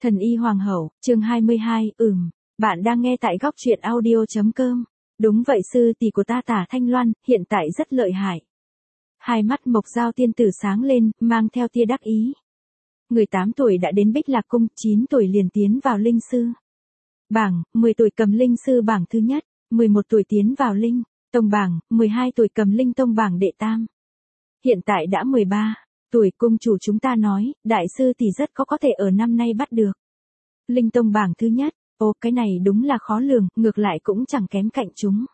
Thần y hoàng hậu, chương 22, bạn đang nghe tại góc truyện audio.com. Đúng vậy, sư tỷ của ta Tả Thanh Loan, hiện tại rất lợi hại. Hai mắt Mộc Giao tiên tử sáng lên, mang theo tia đắc ý. Người 8 tuổi đã đến Bích Lạc Cung, 9 tuổi liền tiến vào linh sư bảng, 10 tuổi cầm linh sư bảng thứ nhất, 11 tuổi tiến vào linh tông bảng, 12 tuổi cầm linh tông bảng đệ tam. Hiện tại đã 13 tuổi, cung chủ chúng ta nói, đại sư tỷ rất có thể ở năm nay bắt được linh tông bảng thứ nhất. Ô, cái này đúng là khó lường, ngược lại cũng chẳng kém cạnh chúng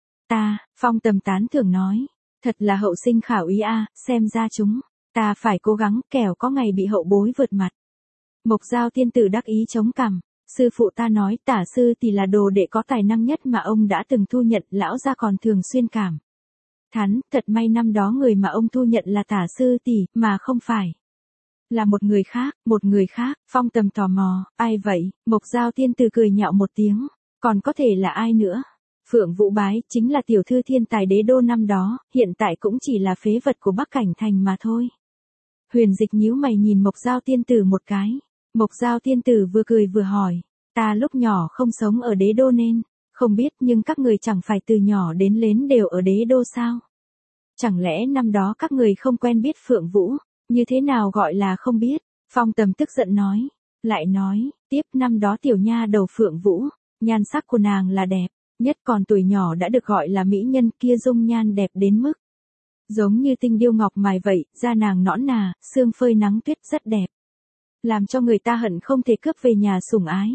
ta. Phong Tầm tán thưởng nói, thật là hậu sinh khảo ý a, xem ra chúng ta phải cố gắng, kẻo có ngày bị hậu bối vượt mặt. Mộc Giao tiên tử đắc ý chống cằm, sư phụ ta nói Tả sư tỷ là đồ đệ có tài năng nhất mà ông đã từng thu nhận, lão gia còn thường xuyên cảm thán, thật may năm đó người mà ông thu nhận là Tả sư tỷ, mà không phải là một người khác. Phong Tầm tò mò, ai vậy? Mộc Giao tiên tử cười nhạo một tiếng, còn có thể là ai nữa? Phượng Vũ Bái, chính là tiểu thư thiên tài đế đô năm đó, hiện tại cũng chỉ là phế vật của Bắc Cảnh Thành mà thôi. Huyền Dịch nhíu mày nhìn Mộc Giao tiên tử một cái. Mộc Giao tiên tử vừa cười vừa hỏi, ta lúc nhỏ không sống ở đế đô nên không biết, nhưng các người chẳng phải từ nhỏ đến lớn đều ở đế đô sao? Chẳng lẽ năm đó các người không quen biết Phượng Vũ? Như thế nào gọi là không biết? Phong Tầm tức giận nói, lại nói tiếp, năm đó tiểu nha đầu Phượng Vũ, nhan sắc của nàng là đẹp nhất, còn tuổi nhỏ đã được gọi là mỹ nhân, kia dung nhan đẹp đến mức giống như tinh điêu ngọc mài vậy, da nàng nõn nà, sương phơi nắng tuyết, rất đẹp, làm cho người ta hận không thể cướp về nhà sủng ái.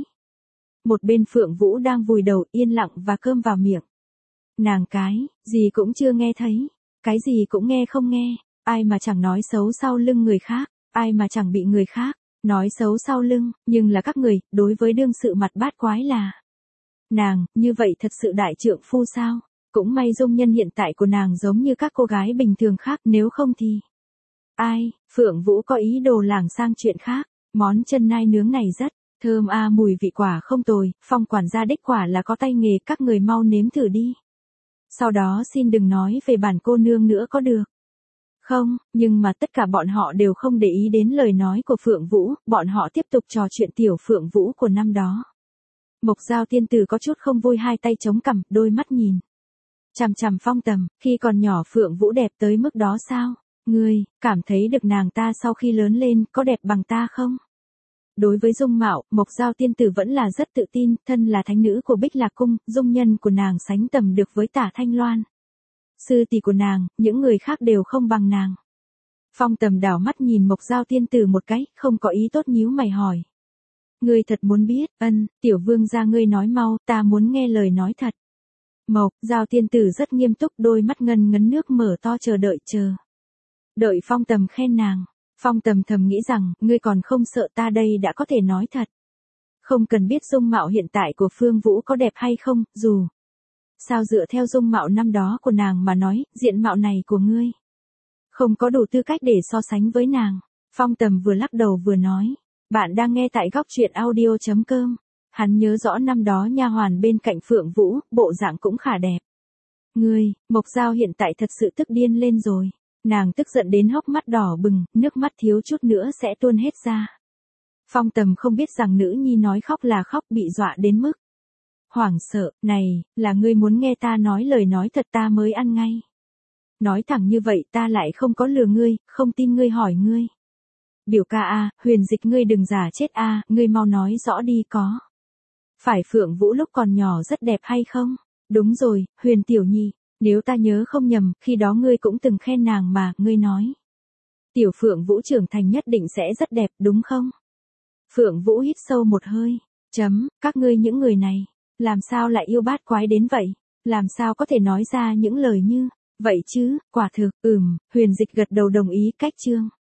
Một bên Phượng Vũ đang vùi đầu yên lặng và cơm vào miệng. Nàng cái gì cũng chưa nghe thấy, cái gì cũng nghe không nghe, ai mà chẳng nói xấu sau lưng người khác, ai mà chẳng bị người khác nói xấu sau lưng, nhưng là các người, đối với đương sự mặt bát quái là nàng, như vậy thật sự đại trượng phu sao? Cũng may dung nhân hiện tại của nàng giống như các cô gái bình thường khác, nếu không thì ai? Phượng Vũ có ý đồ lảng sang chuyện khác. Món chân nai nướng này rất thơm a, mùi vị quả không tồi, Phong quản gia đích quả là có tay nghề, các người mau nếm thử đi. Sau đó xin đừng nói về bản cô nương nữa có được không? Nhưng mà tất cả bọn họ đều không để ý đến lời nói của Phượng Vũ, bọn họ tiếp tục trò chuyện tiểu Phượng Vũ của năm đó. Mộc Giao tiên tử có chút không vui, hai tay chống cằm, đôi mắt nhìn chằm chằm Phong Tầm, khi còn nhỏ Phượng Vũ đẹp tới mức đó sao? Ngươi cảm thấy được nàng ta sau khi lớn lên có đẹp bằng ta không? Đối với dung mạo, Mộc Giao tiên tử vẫn là rất tự tin, thân là thánh nữ của Bích Lạc Cung, dung nhân của nàng sánh tầm được với Tả Thanh Loan. Sư tỷ của nàng, những người khác đều không bằng nàng. Phong Tầm đảo mắt nhìn Mộc Giao tiên tử một cái, không có ý tốt nhíu mày hỏi. Ngươi thật muốn biết? Tiểu vương gia ngươi nói mau, ta muốn nghe lời nói thật. Mộc Giao tiên tử rất nghiêm túc, đôi mắt ngân ngấn nước mở to chờ đợi Phong Tầm khen nàng. Phong Tầm thầm nghĩ rằng, ngươi còn không sợ ta đây đã có thể nói thật. Không cần biết dung mạo hiện tại của Phương Vũ có đẹp hay không, dù sao dựa theo dung mạo năm đó của nàng mà nói, diện mạo này của ngươi không có đủ tư cách để so sánh với nàng. Phong Tầm vừa lắc đầu vừa nói, bạn đang nghe tại góc truyện audio.com. Hắn nhớ rõ năm đó nha hoàn bên cạnh Phượng Vũ, bộ dạng cũng khá đẹp. Ngươi, Mộc Giao hiện tại thật sự tức điên lên rồi. Nàng tức giận đến hốc mắt đỏ bừng, nước mắt thiếu chút nữa sẽ tuôn hết ra. Phong Tầm không biết rằng nữ nhi nói khóc là khóc, bị dọa đến mức hoảng sợ. Này, là ngươi muốn nghe ta nói lời nói thật ta mới ăn ngay. Nói thẳng như vậy ta lại không có lừa ngươi, không tin ngươi hỏi ngươi. Biểu ca a, Huyền Dịch ngươi đừng giả chết a, ngươi mau nói rõ đi, có phải Phượng Vũ lúc còn nhỏ rất đẹp hay không? Đúng rồi, Huyền tiểu nhi, nếu ta nhớ không nhầm, khi đó ngươi cũng từng khen nàng mà, ngươi nói tiểu Phượng Vũ trưởng thành nhất định sẽ rất đẹp, đúng không? Phượng Vũ hít sâu một hơi, các ngươi những người này, làm sao lại yêu bát quái đến vậy? Làm sao có thể nói ra những lời như vậy chứ? Quả thực, Huyền Dịch gật đầu đồng ý, cách chương